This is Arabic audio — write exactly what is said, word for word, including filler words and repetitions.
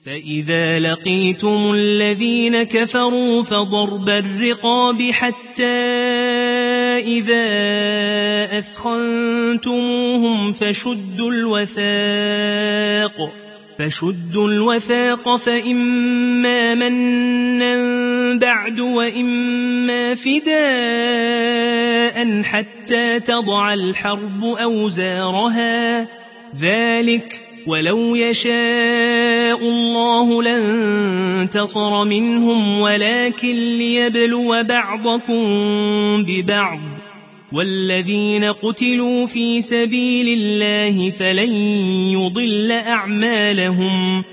فإذا لقيتم الذين كفروا فضرب الرقاب حتى إذا أثخنتموهم فشدوا الوثاق فشدوا الوثاق فإما منا بعد وإما فداء حتى تضع الحرب أوزارها ذلك ولو يشاء الله لانتصر منهم ولكن ليبلو بعضكم ببعض والذين قتلوا في سبيل الله فلن يضل أعمالهم